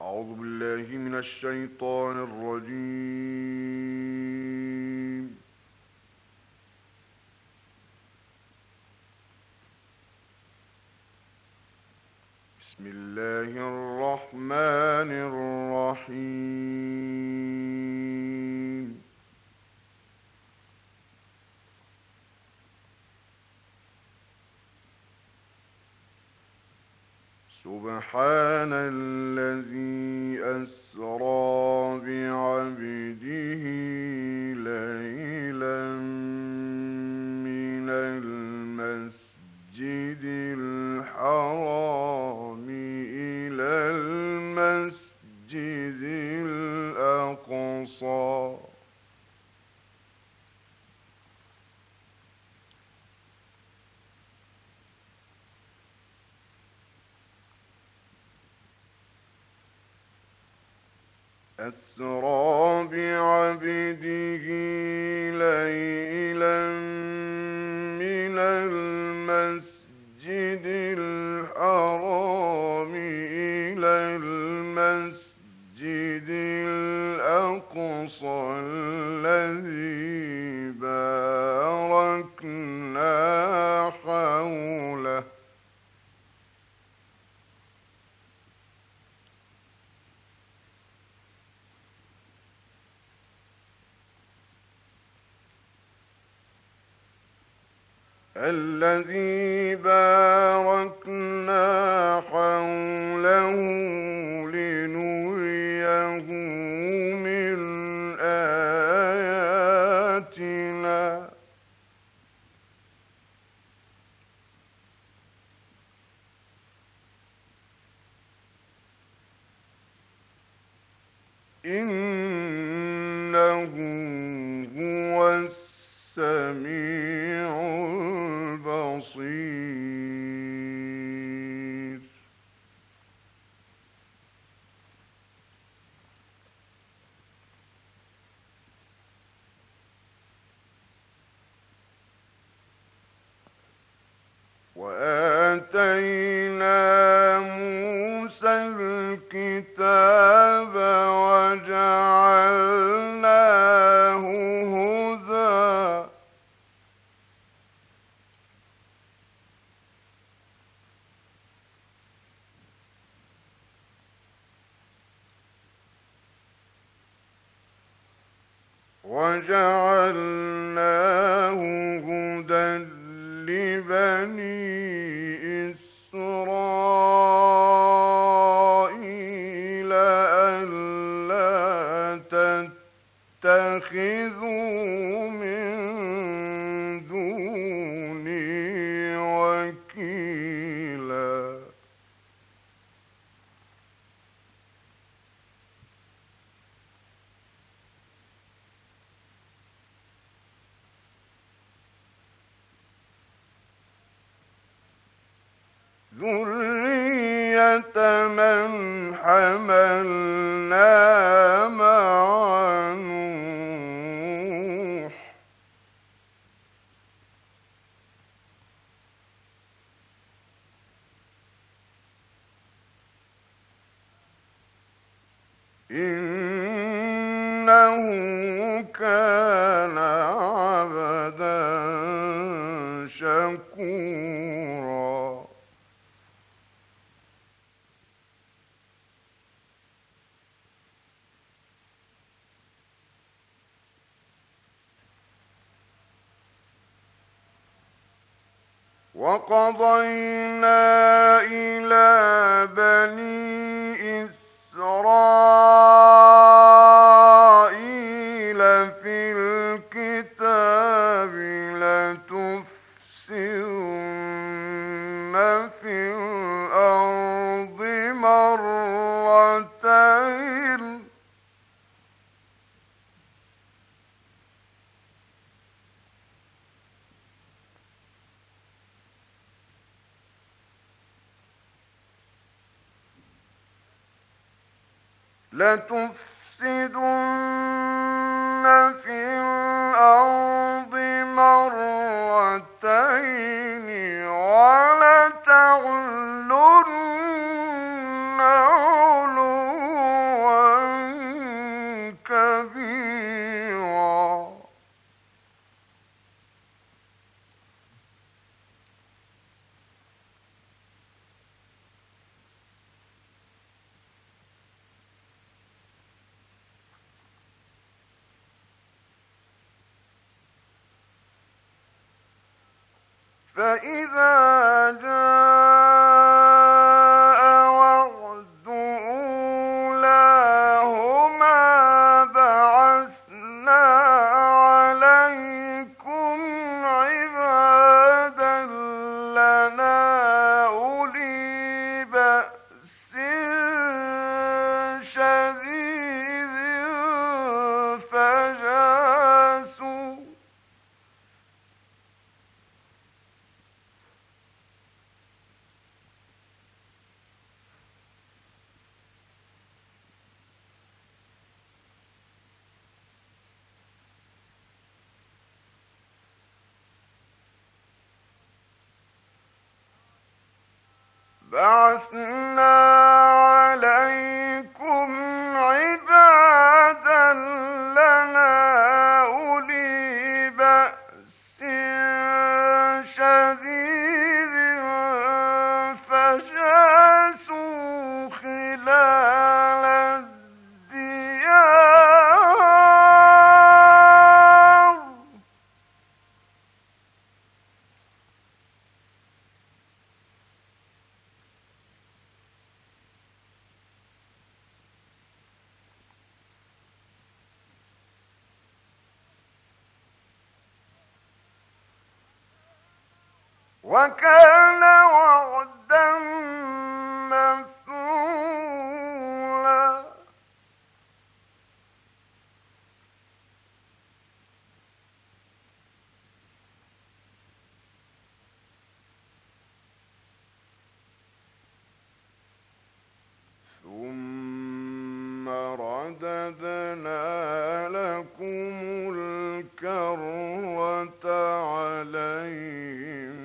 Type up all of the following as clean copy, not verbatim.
أعوذ بالله من الشيطان الرجيم. بسم الله الرحمن الرحيم. سبحان الذي أسرى بعبده ليلا من المسجد الحرام إلى المسجد الأقصى أسرى بعبده ليلا من المسجد الحرام إلى المسجد الأقصى الذي باركنا حوله لنريه من آياتنا إنه هو السميع البصير. وآتينا موسى الكتاب وجعلناه هدى لبني إسرائيل ألا تتخذوا من دوني وكيلا ذرية من حملنا مع نوح إنه كان عبدا شكورا. وقضينا إلى بني إسرائيل في الكتاب لتفسدن في الأرض مرتين ولتعلن علوا فإذا جاء وعد أولاهما بعثنا عليكم عبادا لنا أولي بأس شديد فجاسوا. بعثنا عليكم عبادا لنا أولي بأس شديد فجاسوا خلال الديار. وكان وعدا مفعولا. ثم رددنا لكم الكرة عليهم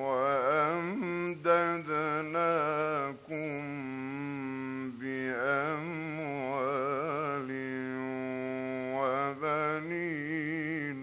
وأمددناكم بأموال وبنين.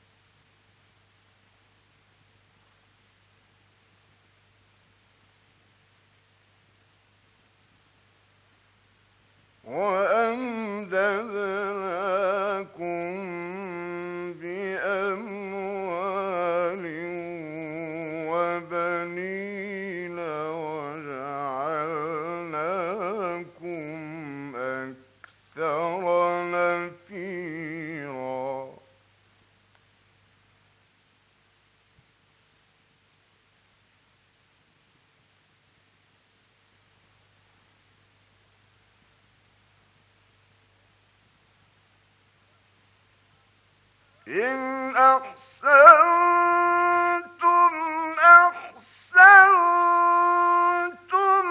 وجعلناكم أكثر نفيرا. إن أحسنتم أحسنتم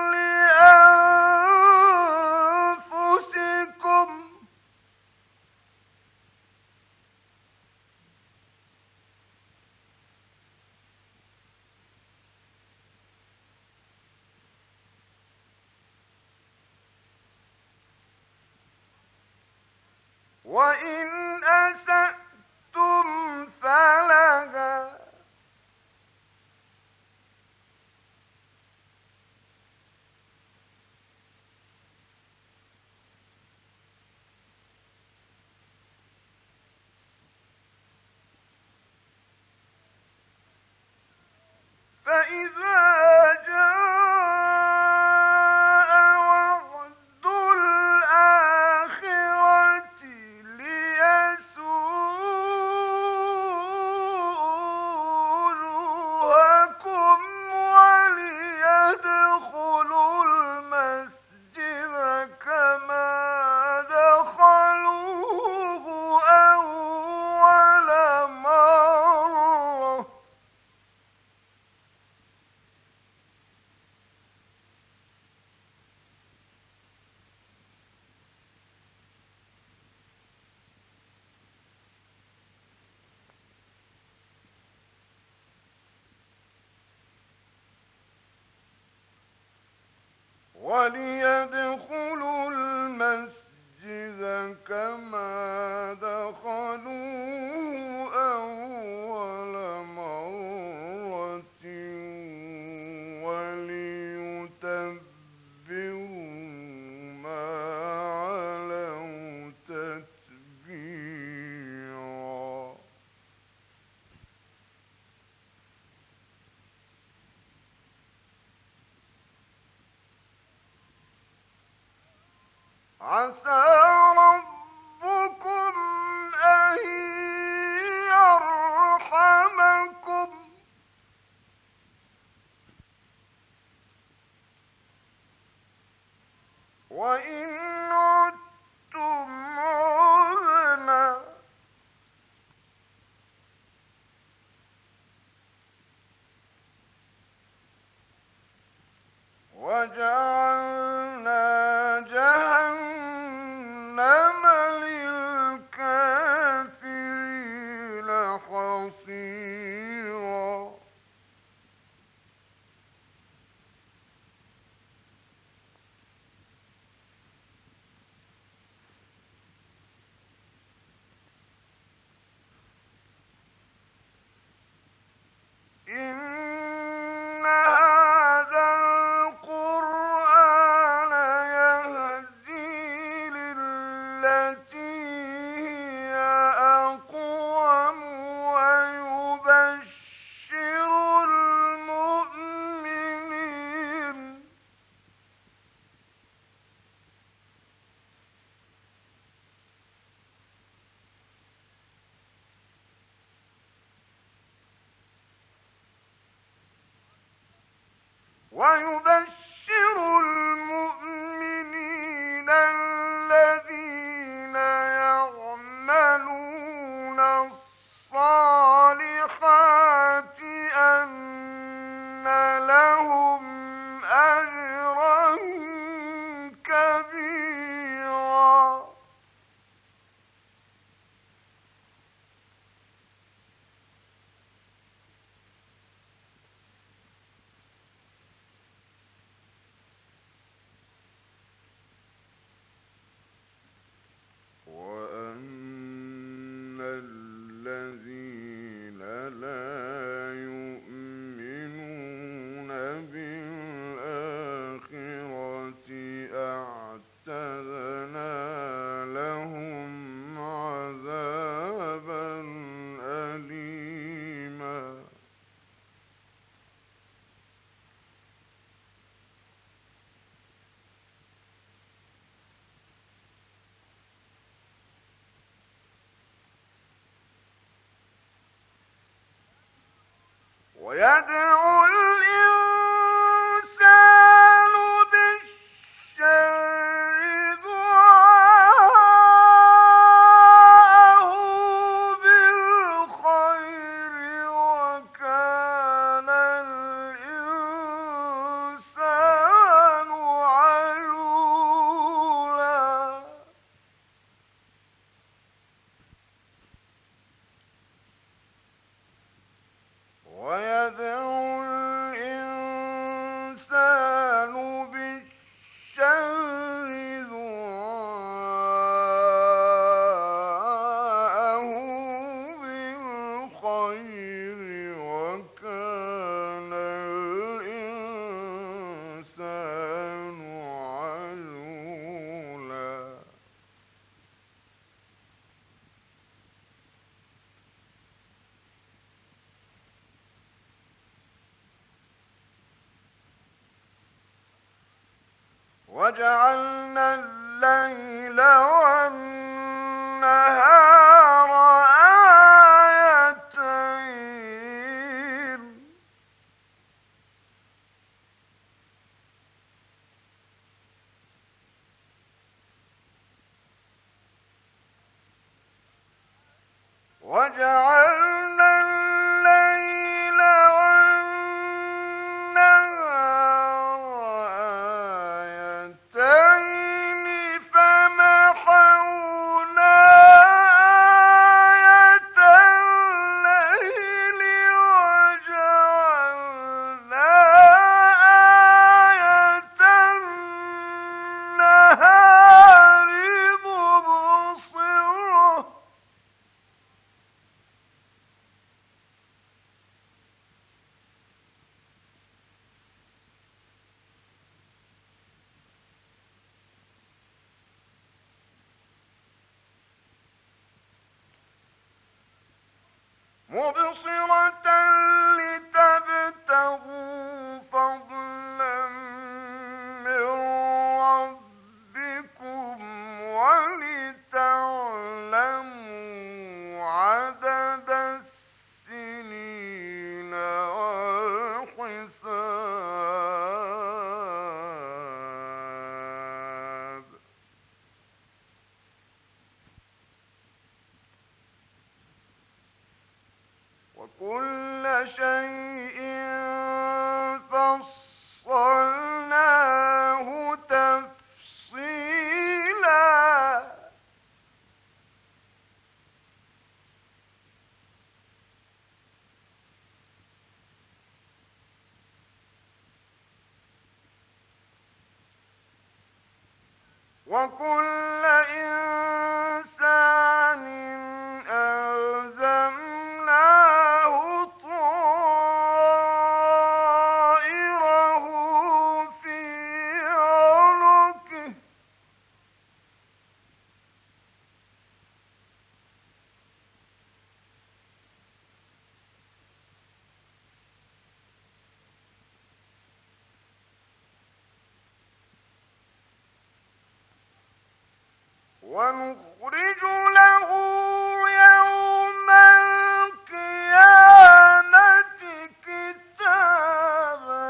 لأنفسكم. وإن أسأتم فلها. فإذا جاء وعد الآخرة ليسوءوا وجوهكم وليدخلوا المسجد كما دخلوه أول مرة. وليدخلوا المسجد كما دخلوه أول مرة وليتبروا ما علوا تتبيرا. عسى ربكم أن يرحمكم وإن عدتم عدنا وجعلنا جهنم للكافرين حصيرا إن هذا القرآن يهدي للتي هي أقوم ويبشر المؤمنين الذين يعملون الصالحات أن لهم أجرا كبيرا وأن الذين لا يؤمنون بالآخرة أعتدنا لهم عذابا أليما ويدعو الإنسان بالشر دعاءه بالخير وكان الإنسان عجولا ويدعو الإنسان بالشر دعاءه بالخير وكان الإنسان عجولا وجعلنا الليل والنهار آيتين وجعلنا الليل والنهار آيتين فمحونا آية الليل وجعلنا آية النهار مبصرة لتبتغوا فضلا من ربكم وكل إنسان ألزمناه طائره في عنقه ونخرج له يوم القيامة كتابا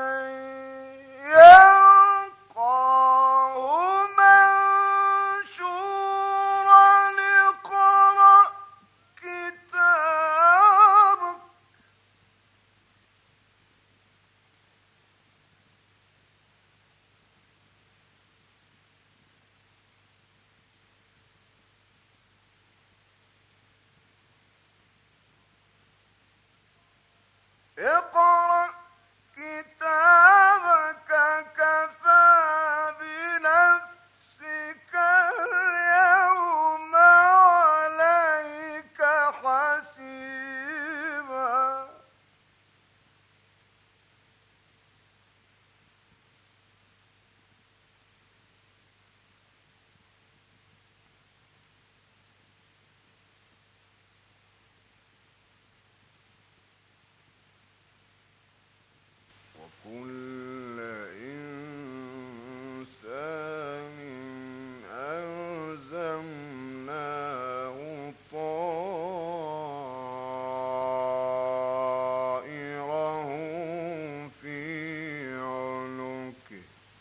يلقاه منشورا اقرأ كتابك اقرأ كتابك كفى بنفسك اليوم عليك حسيبا وكل إنسان ألزمناه طائره في عنقه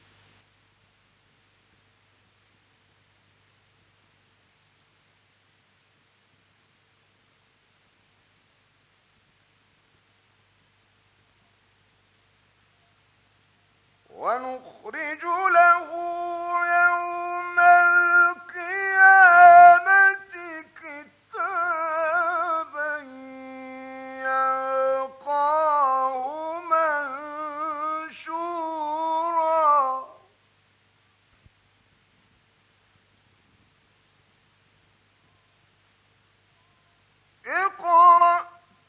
ونخرج له يوم القيامة كتابا يلقاه منشورا اقرأ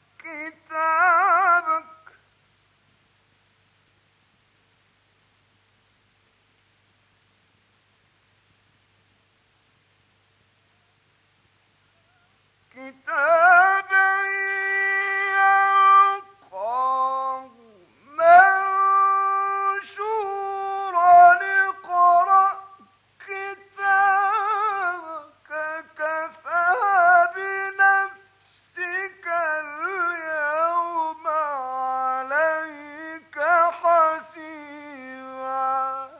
كتابك كتابا يلقاه منشورا اقرأ كتابك كفى بنفسك اليوم عليك حسيبا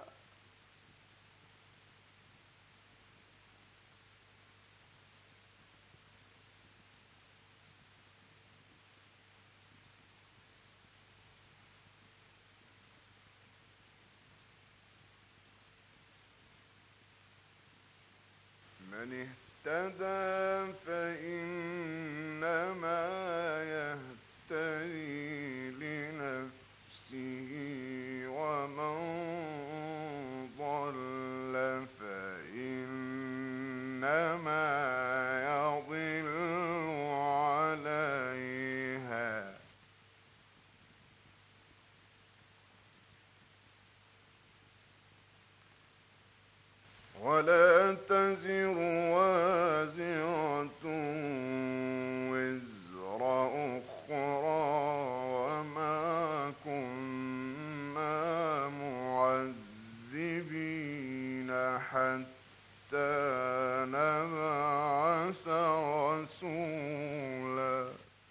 من اهتدى فإنما يهتدي لنفسه ومن ضل فإنما يضل عليها ولا تزر وازرة وزر أخرى وما كنا معذبين حتى نبعث رسولا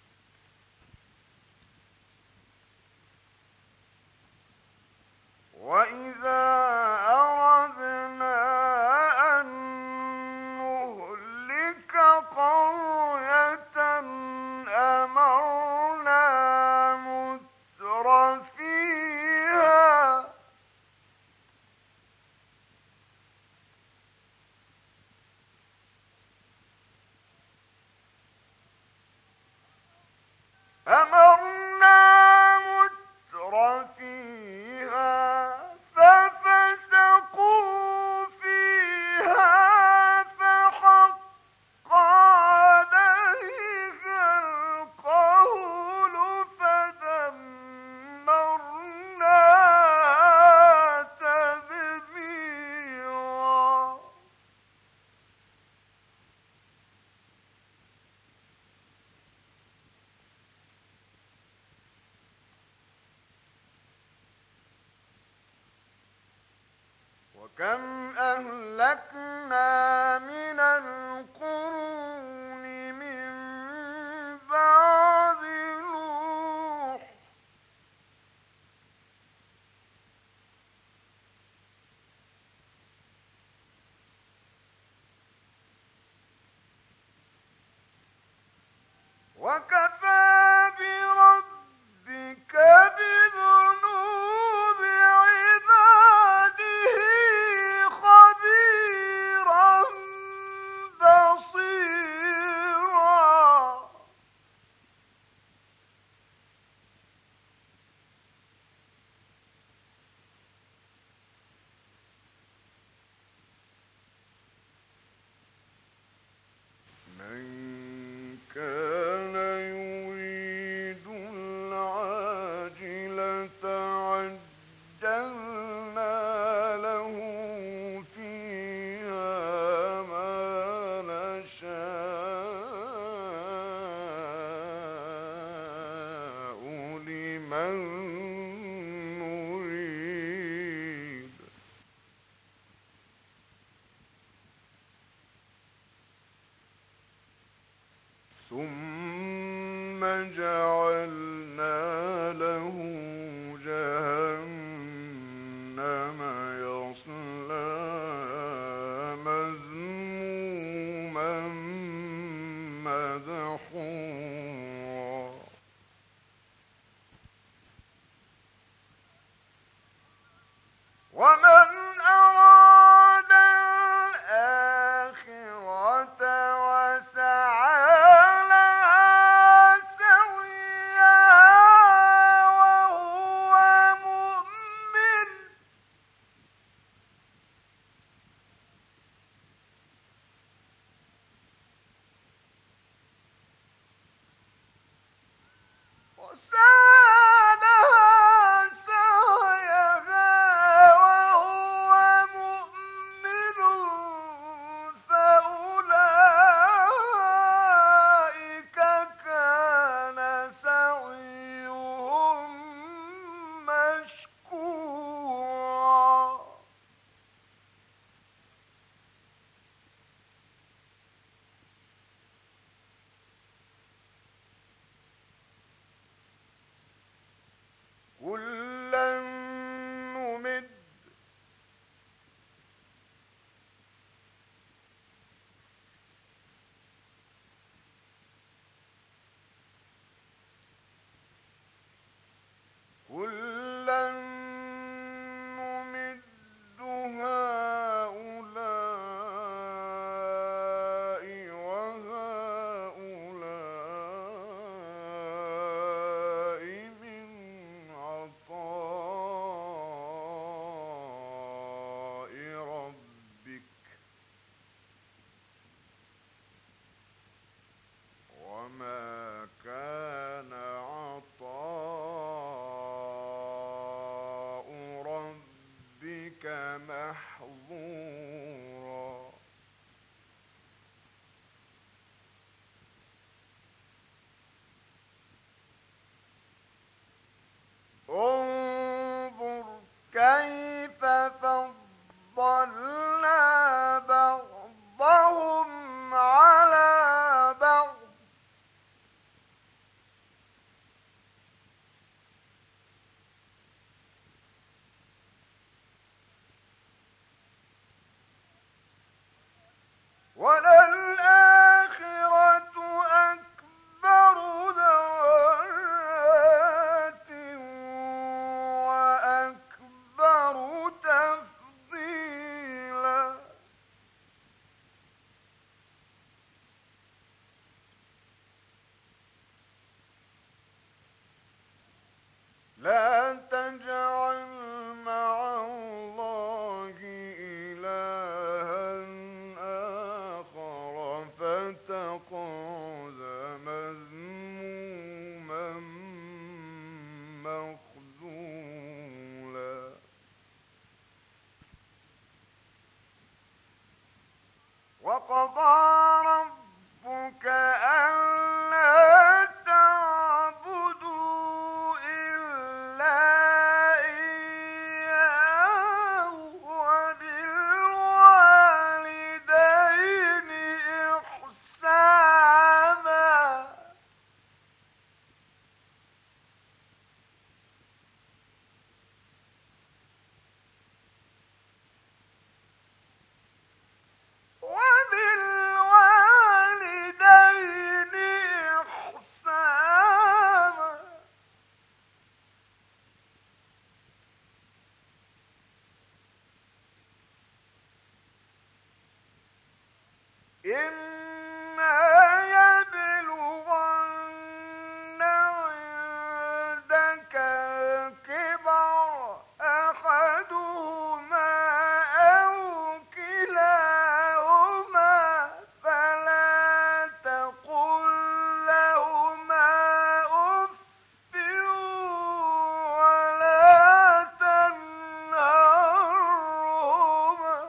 وإذا أردنا أن نهلك قرية أمرنا متر فيها ففسقوا فيها كم أهلكنا من القرون من بعد نوح وكفى بربك بذنوب عباده خبيرا بصيرا. من كان يريد العاجلة عجلنا له فيها ما نشاء لمن نريد. ثم جعلنا له جهنم يصلاها مذموما مدحورا. ومن أراد الآخرة وسعى لها سعيها وهو مؤمن فأولئك كان سعيهم مشكورا. كلا نمد كلا نمد هؤلاء وهؤلاء من عطاء ربك وما كان عطاء ربك محظورا. انظر كيف فضلنا بعضهم على بعض وللآخرة أكبر درجات وأكبر تفضيلا. لا تجعل مع الله إلها آخر فتقعد مذموما مخذولا. وقضى ربك ألا تعبدوا إلا إياه وبالوالدين إما يبلغن عندك الكبر أحدهما أو كلاهما فلا تقل لهما أف ولا تنهرهما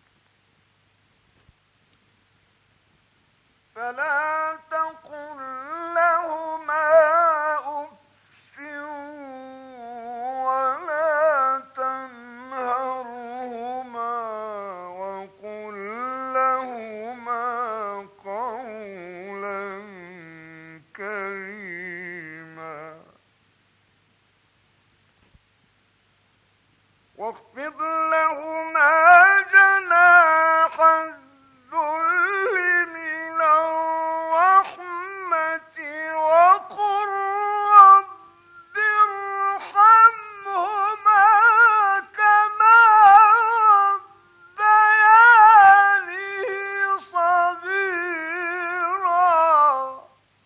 وقل لهما قولا كريما واخفض لهما جناح الذل من الرحمة وقل رب ارحمهما كما ربياني صغيرا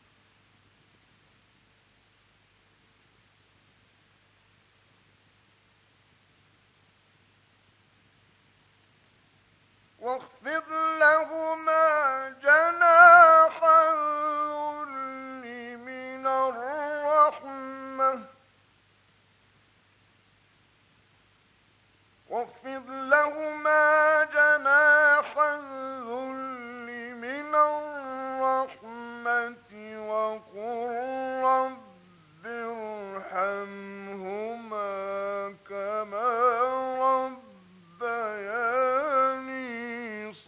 واخفض لهما جناح الذل من الرحمة واخفض لهما جناح الذل من الرحمة وقل رب ارحمهما كما ربياني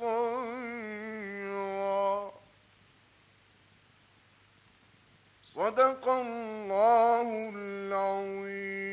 صغيرا صدق الله العظيم.